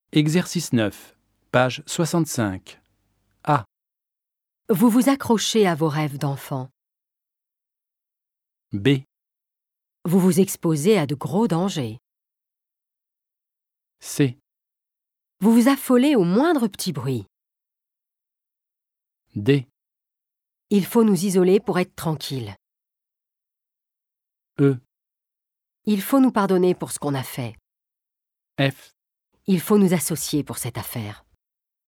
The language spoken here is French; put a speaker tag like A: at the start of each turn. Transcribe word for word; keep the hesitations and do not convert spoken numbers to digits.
A: Exercice neuf, page soixante-cinq. A.
B: Vous vous accrochez à vos rêves d'enfant.
A: B.
B: Vous vous exposez à de gros dangers.
A: C.
B: Vous vous affolez au moindre petit bruit.
A: D.
B: Il faut nous isoler pour être tranquille.
A: E.
B: Il faut nous pardonner pour ce qu'on a fait.
A: F.
B: Il faut nous associer pour cette affaire.